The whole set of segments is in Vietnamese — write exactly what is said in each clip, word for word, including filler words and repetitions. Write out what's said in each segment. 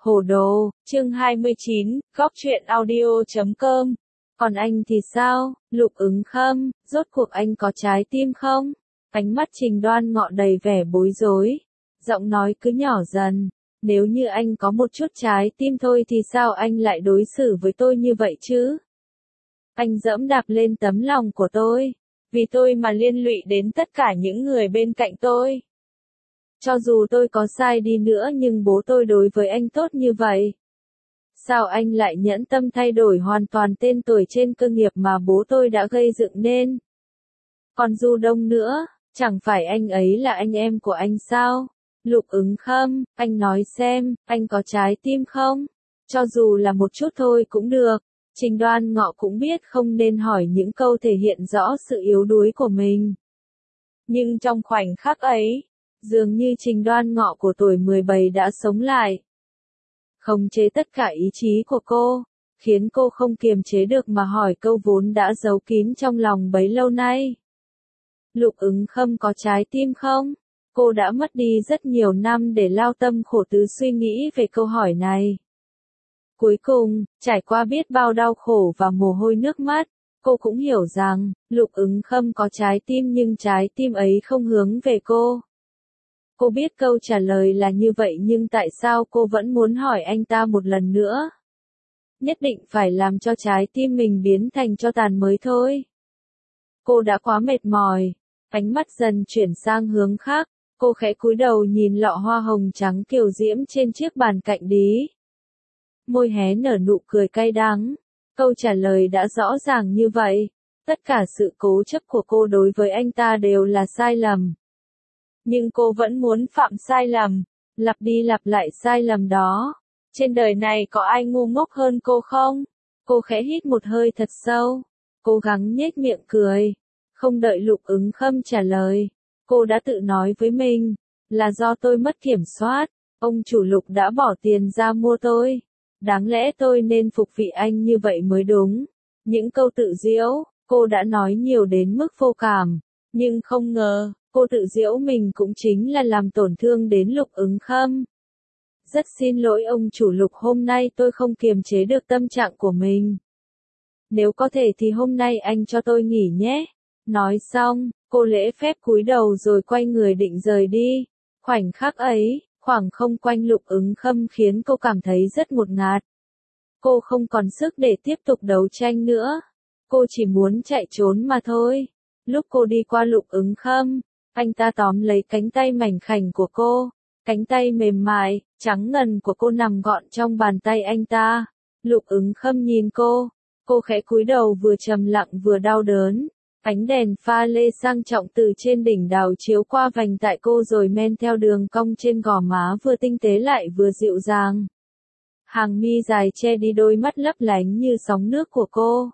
Hồ đồ, chương hai mươi chín, góc truyện audio chấm com. Còn anh thì sao, Lục Ứng Khâm, rốt cuộc anh có trái tim không? Ánh mắt Trình Đoan Ngọ đầy vẻ bối rối. Giọng nói cứ nhỏ dần. Nếu như anh có một chút trái tim thôi thì sao anh lại đối xử với tôi như vậy chứ? Anh giẫm đạp lên tấm lòng của tôi. Vì tôi mà liên lụy đến tất cả những người bên cạnh tôi. Cho dù tôi có sai đi nữa nhưng bố tôi đối với anh tốt như vậy. Sao anh lại nhẫn tâm thay đổi hoàn toàn tên tuổi trên cơ nghiệp mà bố tôi đã gây dựng nên? Còn Du Đông nữa, chẳng phải anh ấy là anh em của anh sao? Lục Ứng Khâm, anh nói xem, anh có trái tim không? Cho dù là một chút thôi cũng được. Trình Đoan Ngọ cũng biết không nên hỏi những câu thể hiện rõ sự yếu đuối của mình. Nhưng trong khoảnh khắc ấy, dường như Trình Đoan Ngọ của tuổi mười bảy đã sống lại. Khống chế tất cả ý chí của cô, khiến cô không kiềm chế được mà hỏi câu vốn đã giấu kín trong lòng bấy lâu nay. Lục Ứng Khâm có trái tim không? Cô đã mất đi rất nhiều năm để lao tâm khổ tứ suy nghĩ về câu hỏi này. Cuối cùng, trải qua biết bao đau khổ và mồ hôi nước mắt, cô cũng hiểu rằng, Lục Ứng Khâm có trái tim nhưng trái tim ấy không hướng về cô. Cô biết câu trả lời là như vậy nhưng tại sao cô vẫn muốn hỏi anh ta một lần nữa? Nhất định phải làm cho trái tim mình biến thành tro tàn mới thôi. Cô đã quá mệt mỏi, ánh mắt dần chuyển sang hướng khác, cô khẽ cúi đầu nhìn lọ hoa hồng trắng kiều diễm trên chiếc bàn cạnh đí. Môi hé nở nụ cười cay đắng, câu trả lời đã rõ ràng như vậy, tất cả sự cố chấp của cô đối với anh ta đều là sai lầm. Nhưng cô vẫn muốn phạm sai lầm, lặp đi lặp lại sai lầm đó. Trên đời này có ai ngu ngốc hơn cô không? Cô khẽ hít một hơi thật sâu, cố gắng nhếch miệng cười. Không đợi Lục Ứng Khâm trả lời, cô đã tự nói với mình, là do tôi mất kiểm soát, ông chủ Lục đã bỏ tiền ra mua tôi. Đáng lẽ tôi nên phục vị anh như vậy mới đúng. Những câu tự giễu, cô đã nói nhiều đến mức vô cảm, nhưng không ngờ, cô tự giễu mình cũng chính là làm tổn thương đến Lục Ứng Khâm. Rất xin lỗi ông chủ Lục, hôm nay tôi không kiềm chế được tâm trạng của mình. Nếu có thể thì hôm nay anh cho tôi nghỉ nhé. Nói xong, cô lễ phép cúi đầu rồi quay người định rời đi. Khoảnh khắc ấy, khoảng không quanh Lục Ứng Khâm khiến cô cảm thấy rất ngột ngạt. Cô không còn sức để tiếp tục đấu tranh nữa. Cô chỉ muốn chạy trốn mà thôi. Lúc cô đi qua Lục Ứng Khâm, anh ta tóm lấy cánh tay mảnh khảnh của cô. Cánh tay mềm mại, trắng ngần của cô nằm gọn trong bàn tay anh ta. Lục Ứng Khâm nhìn cô. Cô khẽ cúi đầu vừa trầm lặng vừa đau đớn. Ánh đèn pha lê sang trọng từ trên đỉnh đào chiếu qua vành tại cô rồi men theo đường cong trên gò má vừa tinh tế lại vừa dịu dàng. Hàng mi dài che đi đôi mắt lấp lánh như sóng nước của cô.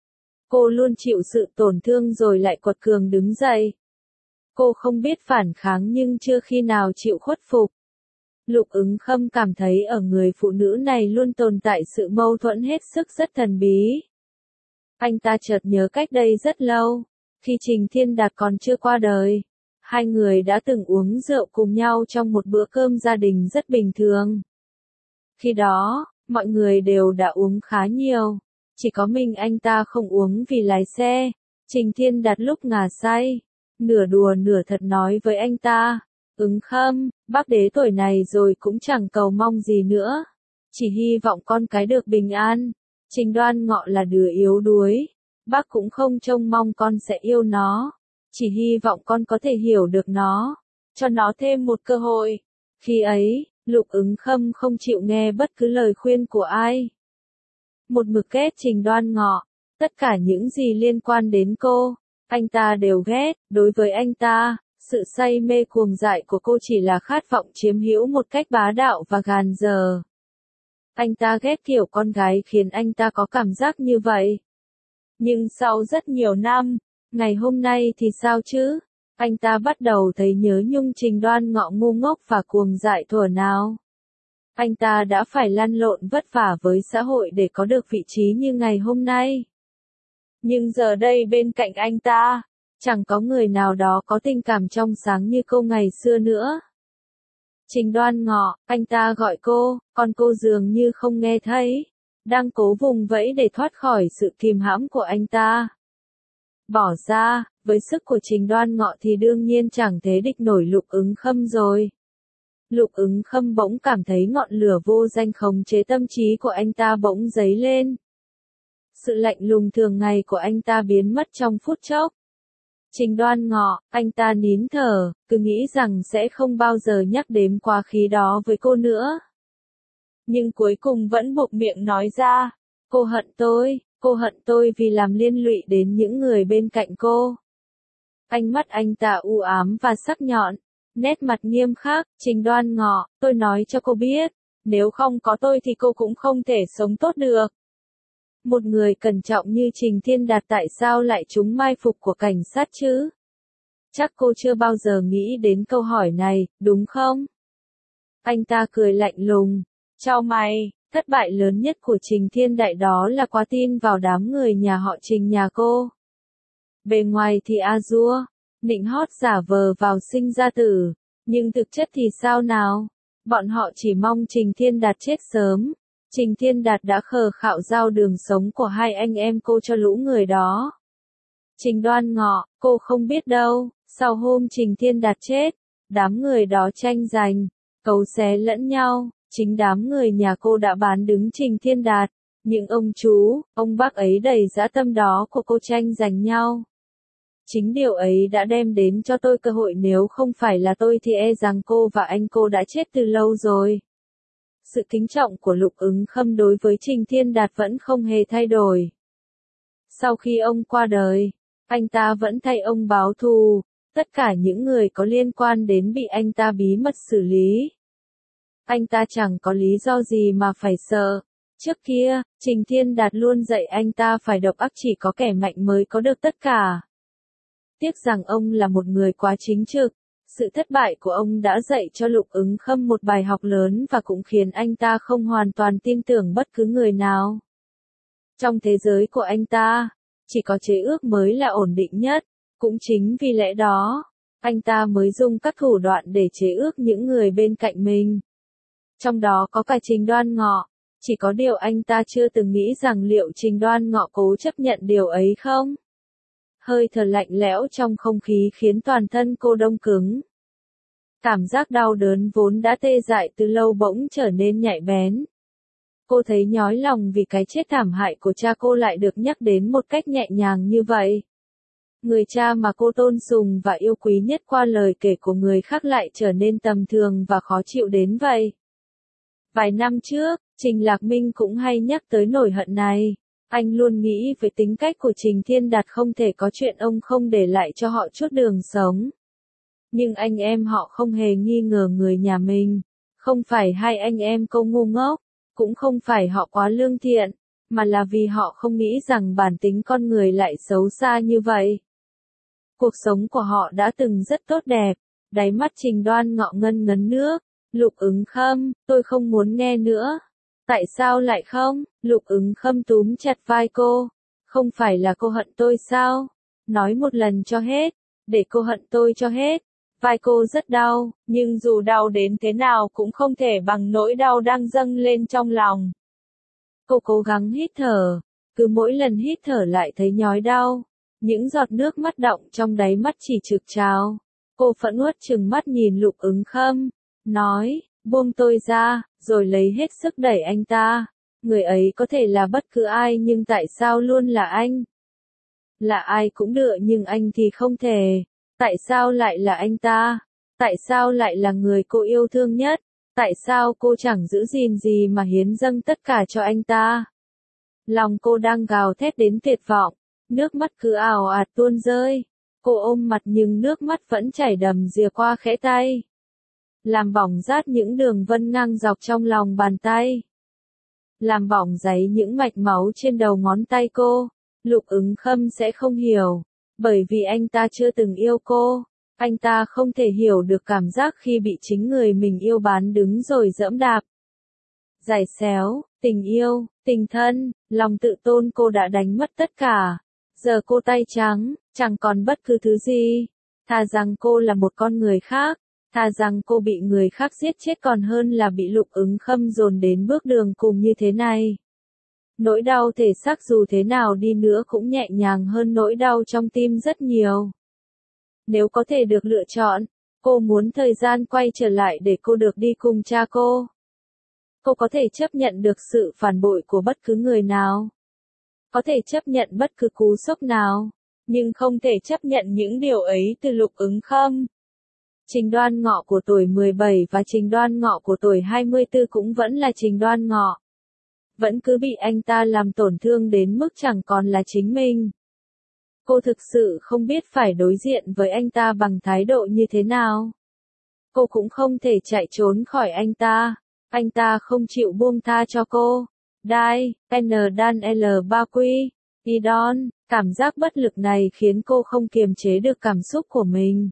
Cô luôn chịu sự tổn thương rồi lại quật cường đứng dậy. Cô không biết phản kháng nhưng chưa khi nào chịu khuất phục. Lục Ứng Khâm cảm thấy ở người phụ nữ này luôn tồn tại sự mâu thuẫn hết sức rất thần bí. Anh ta chợt nhớ cách đây rất lâu, khi Trình Thiên Đạt còn chưa qua đời, hai người đã từng uống rượu cùng nhau trong một bữa cơm gia đình rất bình thường. Khi đó, mọi người đều đã uống khá nhiều, chỉ có mình anh ta không uống vì lái xe. Trình Thiên Đạt lúc ngà say, nửa đùa nửa thật nói với anh ta, Ứng Khâm, bác đế tuổi này rồi cũng chẳng cầu mong gì nữa, chỉ hy vọng con cái được bình an. Trình Đoan Ngọ là đứa yếu đuối, bác cũng không trông mong con sẽ yêu nó, chỉ hy vọng con có thể hiểu được nó, cho nó thêm một cơ hội. Khi ấy, Lục Ứng Khâm không chịu nghe bất cứ lời khuyên của ai. Một mực ghét Trình Đoan Ngọ, tất cả những gì liên quan đến cô, anh ta đều ghét. Đối với anh ta, sự say mê cuồng dại của cô chỉ là khát vọng chiếm hữu một cách bá đạo và gàn dở. Anh ta ghét kiểu con gái khiến anh ta có cảm giác như vậy. Nhưng sau rất nhiều năm, ngày hôm nay thì sao chứ? Anh ta bắt đầu thấy nhớ nhung Trình Đoan Ngọ ngu ngốc và cuồng dại thuở nào. Anh ta đã phải lăn lộn vất vả với xã hội để có được vị trí như ngày hôm nay. Nhưng giờ đây bên cạnh anh ta, chẳng có người nào đó có tình cảm trong sáng như cô ngày xưa nữa. Trình Đoan Ngọ, anh ta gọi cô, còn cô dường như không nghe thấy, đang cố vùng vẫy để thoát khỏi sự kìm hãm của anh ta. Bỏ ra, với sức của Trình Đoan Ngọ thì đương nhiên chẳng thế địch nổi Lục Ứng Khâm rồi. Lục Ứng Khâm bỗng cảm thấy ngọn lửa vô danh khống chế tâm trí của anh ta bỗng dấy lên. Sự lạnh lùng thường ngày của anh ta biến mất trong phút chốc. Trình Đoan Ngọ, anh ta nín thở, cứ nghĩ rằng sẽ không bao giờ nhắc đến quá khứ đó với cô nữa. Nhưng cuối cùng vẫn buộc miệng nói ra, cô hận tôi, cô hận tôi vì làm liên lụy đến những người bên cạnh cô. Ánh mắt anh ta u ám và sắc nhọn, nét mặt nghiêm khắc, Trình Đoan Ngọ, tôi nói cho cô biết, nếu không có tôi thì cô cũng không thể sống tốt được. Một người cẩn trọng như Trình Thiên Đạt tại sao lại trúng mai phục của cảnh sát chứ? Chắc cô chưa bao giờ nghĩ đến câu hỏi này, đúng không? Anh ta cười lạnh lùng, chau mày, thất bại lớn nhất của Trình Thiên Đại đó là quá tin vào đám người nhà họ Trình nhà cô. Bề ngoài thì a dua, nịnh hót giả vờ vào sinh ra tử, nhưng thực chất thì sao nào? Bọn họ chỉ mong Trình Thiên Đạt chết sớm. Trình Thiên Đạt đã khờ khạo giao đường sống của hai anh em cô cho lũ người đó. Trình Đoan Ngọ, cô không biết đâu, sau hôm Trình Thiên Đạt chết, đám người đó tranh giành, cấu xé lẫn nhau, chính đám người nhà cô đã bán đứng Trình Thiên Đạt, những ông chú, ông bác ấy đầy dã tâm đó của cô tranh giành nhau. Chính điều ấy đã đem đến cho tôi cơ hội, nếu không phải là tôi thì e rằng cô và anh cô đã chết từ lâu rồi. Sự kính trọng của Lục Ứng Khâm đối với Trình Thiên Đạt vẫn không hề thay đổi. Sau khi ông qua đời, anh ta vẫn thay ông báo thù, tất cả những người có liên quan đến bị anh ta bí mật xử lý. Anh ta chẳng có lý do gì mà phải sợ. Trước kia, Trình Thiên Đạt luôn dạy anh ta phải độc ác, chỉ có kẻ mạnh mới có được tất cả. Tiếc rằng ông là một người quá chính trực. Sự thất bại của ông đã dạy cho Lục Ứng Khâm một bài học lớn và cũng khiến anh ta không hoàn toàn tin tưởng bất cứ người nào. Trong thế giới của anh ta, chỉ có chế ước mới là ổn định nhất, cũng chính vì lẽ đó, anh ta mới dùng các thủ đoạn để chế ước những người bên cạnh mình. Trong đó có cả Trình Đoan Ngọ, chỉ có điều anh ta chưa từng nghĩ rằng liệu Trình Đoan Ngọ cố chấp nhận điều ấy không? Hơi thở lạnh lẽo trong không khí khiến toàn thân cô đông cứng. Cảm giác đau đớn vốn đã tê dại từ lâu bỗng trở nên nhạy bén. Cô thấy nhói lòng vì cái chết thảm hại của cha cô lại được nhắc đến một cách nhẹ nhàng như vậy. Người cha mà cô tôn sùng và yêu quý nhất qua lời kể của người khác lại trở nên tầm thường và khó chịu đến vậy. Vài năm trước, Trình Lạc Minh cũng hay nhắc tới nỗi hận này. Anh luôn nghĩ với tính cách của Trình Thiên Đạt không thể có chuyện ông không để lại cho họ chút đường sống. Nhưng anh em họ không hề nghi ngờ người nhà mình. Không phải hai anh em cô ngu ngốc, cũng không phải họ quá lương thiện, mà là vì họ không nghĩ rằng bản tính con người lại xấu xa như vậy. Cuộc sống của họ đã từng rất tốt đẹp. Đáy mắt Trình Đoan Ngọ ngân ngấn nước. Lục Ứng Khâm, tôi không muốn nghe nữa. Tại sao lại không? Lục Ứng Khâm túm chặt vai cô. Không phải là cô hận tôi sao? Nói một lần cho hết, để cô hận tôi cho hết. Vai cô rất đau, nhưng dù đau đến thế nào cũng không thể bằng nỗi đau đang dâng lên trong lòng. Cô cố gắng hít thở, cứ mỗi lần hít thở lại thấy nhói đau. Những giọt nước mắt đọng trong đáy mắt chỉ trực trào. Cô phẫn uất trừng mắt nhìn Lục Ứng Khâm, nói, buông tôi ra, rồi lấy hết sức đẩy anh ta. Người ấy có thể là bất cứ ai nhưng tại sao luôn là anh? Là ai cũng được nhưng anh thì không thể. Tại sao lại là anh ta? Tại sao lại là người cô yêu thương nhất? Tại sao cô chẳng giữ gìn gì mà hiến dâng tất cả cho anh ta? Lòng cô đang gào thét đến tuyệt vọng, nước mắt cứ ào ạt tuôn rơi. Cô ôm mặt nhưng nước mắt vẫn chảy đầm đìa qua khẽ tay. Làm bỏng rát những đường vân ngang dọc trong lòng bàn tay. Làm bỏng giấy những mạch máu trên đầu ngón tay cô. Lục Ứng Khâm sẽ không hiểu. Bởi vì anh ta chưa từng yêu cô. Anh ta không thể hiểu được cảm giác khi bị chính người mình yêu bán đứng rồi giẫm đạp. Giày xéo, tình yêu, tình thân, lòng tự tôn cô đã đánh mất tất cả. Giờ cô tay trắng, chẳng còn bất cứ thứ gì. Thà rằng cô là một con người khác. Thà rằng cô bị người khác giết chết còn hơn là bị Lục Ứng Khâm dồn đến bước đường cùng như thế này. Nỗi đau thể xác dù thế nào đi nữa cũng nhẹ nhàng hơn nỗi đau trong tim rất nhiều. Nếu có thể được lựa chọn, cô muốn thời gian quay trở lại để cô được đi cùng cha cô. Cô có thể chấp nhận được sự phản bội của bất cứ người nào. Có thể chấp nhận bất cứ cú sốc nào, nhưng không thể chấp nhận những điều ấy từ Lục Ứng Khâm. Trình Đoan Ngọ của tuổi mười bảy và Trình Đoan Ngọ của tuổi hai mươi tư cũng vẫn là Trình Đoan Ngọ. Vẫn cứ bị anh ta làm tổn thương đến mức chẳng còn là chính mình. Cô thực sự không biết phải đối diện với anh ta bằng thái độ như thế nào. Cô cũng không thể chạy trốn khỏi anh ta. Anh ta không chịu buông tha cho cô. Đai, N đan L ba quy, Idon, cảm giác bất lực này khiến cô không kiềm chế được cảm xúc của mình.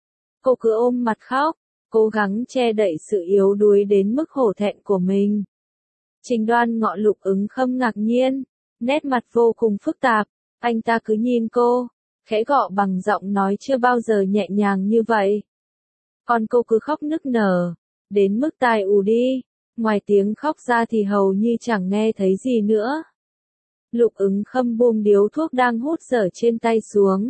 Cô cứ ôm mặt khóc, cố gắng che đậy sự yếu đuối đến mức hổ thẹn của mình. Trình Đoan Ngọ Lục Ứng Khâm ngạc nhiên, nét mặt vô cùng phức tạp, anh ta cứ nhìn cô, khẽ gọ bằng giọng nói chưa bao giờ nhẹ nhàng như vậy. Còn cô cứ khóc nức nở, đến mức tai ù đi, ngoài tiếng khóc ra thì hầu như chẳng nghe thấy gì nữa. Lục Ứng Khâm buông điếu thuốc đang hút dở trên tay xuống.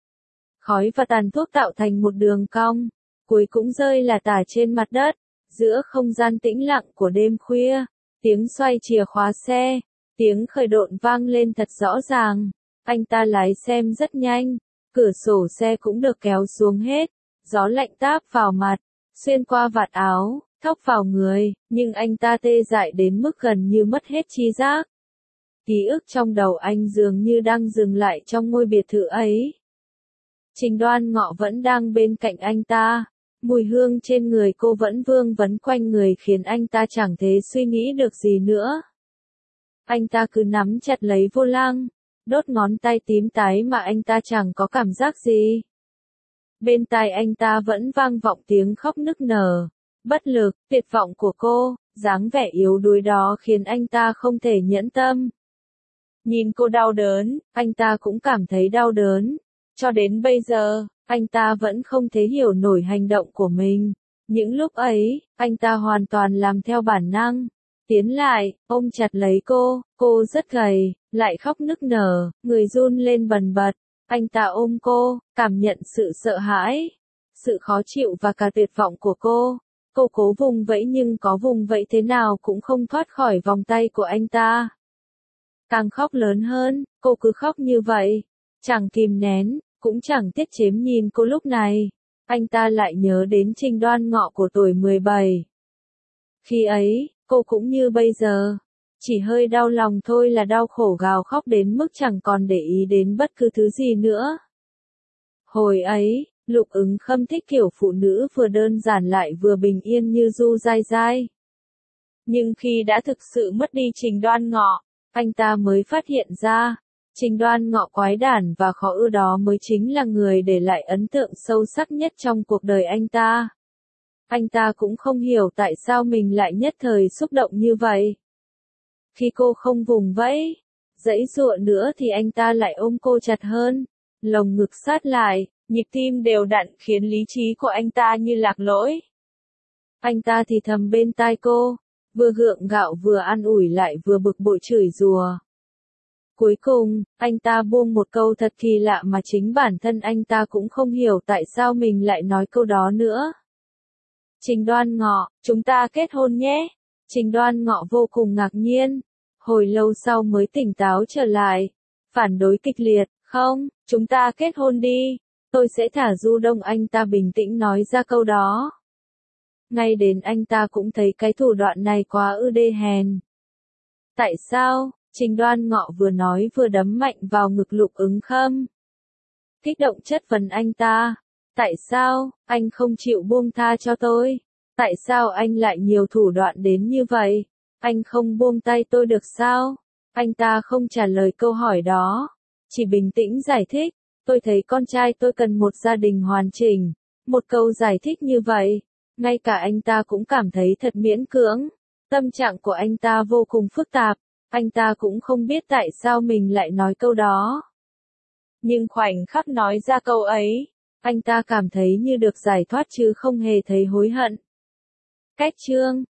Khói và tàn thuốc tạo thành một đường cong, cuối cũng rơi lả tả trên mặt đất, giữa không gian tĩnh lặng của đêm khuya. Tiếng xoay chìa khóa xe, tiếng khởi động vang lên thật rõ ràng. Anh ta lái xem rất nhanh, cửa sổ xe cũng được kéo xuống hết, gió lạnh táp vào mặt, xuyên qua vạt áo, thốc vào người, nhưng anh ta tê dại đến mức gần như mất hết tri giác. Ký ức trong đầu anh dường như đang dừng lại trong ngôi biệt thự ấy. Trình Đoan Ngọ vẫn đang bên cạnh anh ta. Mùi hương trên người cô vẫn vương vấn quanh người khiến anh ta chẳng thể suy nghĩ được gì nữa. Anh ta cứ nắm chặt lấy vô lăng, đốt ngón tay tím tái mà anh ta chẳng có cảm giác gì. Bên tai anh ta vẫn vang vọng tiếng khóc nức nở, bất lực, tuyệt vọng của cô, dáng vẻ yếu đuối đó khiến anh ta không thể nhẫn tâm. Nhìn cô đau đớn, anh ta cũng cảm thấy đau đớn. Cho đến bây giờ, anh ta vẫn không thể hiểu nổi hành động của mình. Những lúc ấy, anh ta hoàn toàn làm theo bản năng. Tiến lại, ôm chặt lấy cô, cô rất gầy, lại khóc nức nở, người run lên bần bật. Anh ta ôm cô, cảm nhận sự sợ hãi, sự khó chịu và cả tuyệt vọng của cô. Cô cố vùng vẫy nhưng có vùng vẫy thế nào cũng không thoát khỏi vòng tay của anh ta. Càng khóc lớn hơn, cô cứ khóc như vậy, chẳng kìm nén, cũng chẳng tiết chế nhìn cô lúc này. Anh ta lại nhớ đến Trình Đoan Ngọ của tuổi mười bảy. Khi ấy, cô cũng như bây giờ, chỉ hơi đau lòng thôi là đau khổ gào khóc đến mức chẳng còn để ý đến bất cứ thứ gì nữa. Hồi ấy, Lục Ứng Khâm thích kiểu phụ nữ vừa đơn giản lại vừa bình yên như Du Dai Dai. Nhưng khi đã thực sự mất đi Trình Đoan Ngọ, anh ta mới phát hiện ra, Trình Đoan Ngọ quái đản và khó ưa đó mới chính là người để lại ấn tượng sâu sắc nhất trong cuộc đời anh ta. Anh ta cũng không hiểu tại sao mình lại nhất thời xúc động như vậy. Khi cô không vùng vẫy, giãy giụa nữa thì anh ta lại ôm cô chặt hơn, lồng ngực sát lại, nhịp tim đều đặn khiến lý trí của anh ta như lạc lỗi. Anh ta thì thầm bên tai cô, vừa gượng gạo vừa an ủi lại vừa bực bội chửi rủa. Cuối cùng, anh ta buông một câu thật kỳ lạ mà chính bản thân anh ta cũng không hiểu tại sao mình lại nói câu đó nữa. Trình Đoan Ngọ, chúng ta kết hôn nhé. Trình Đoan Ngọ vô cùng ngạc nhiên, hồi lâu sau mới tỉnh táo trở lại, phản đối kịch liệt, không, chúng ta kết hôn đi, tôi sẽ thả Du Đông. Anh ta bình tĩnh nói ra câu đó. Ngay đến anh ta cũng thấy cái thủ đoạn này quá ư đê hèn. Tại sao? Trình Đoan Ngọ vừa nói vừa đấm mạnh vào ngực Lục Ứng Khâm. Kích động chất vấn anh ta. Tại sao, anh không chịu buông tha cho tôi? Tại sao anh lại nhiều thủ đoạn đến như vậy? Anh không buông tay tôi được sao? Anh ta không trả lời câu hỏi đó. Chỉ bình tĩnh giải thích. Tôi thấy con trai tôi cần một gia đình hoàn chỉnh. Một câu giải thích như vậy, ngay cả anh ta cũng cảm thấy thật miễn cưỡng. Tâm trạng của anh ta vô cùng phức tạp. Anh ta cũng không biết tại sao mình lại nói câu đó. Nhưng khoảnh khắc nói ra câu ấy, Anh ta cảm thấy như được giải thoát chứ không hề thấy hối hận. Kết chương